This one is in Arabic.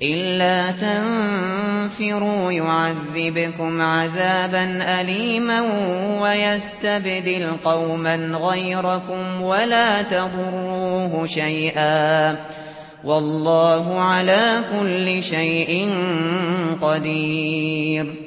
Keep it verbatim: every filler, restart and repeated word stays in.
إِلَّا تَنفِرُوا يُعَذِّبْكُمْ عَذَابًا أَلِيمًا وَيَسْتَبْدِلْ قَوْمًا غَيْرَكُمْ وَلَا تَضُرُّوهُ شَيْئًا ۗ وَاللَّهُ عَلَىٰ كُلِّ شَيْءٍ قَدِيرٌ.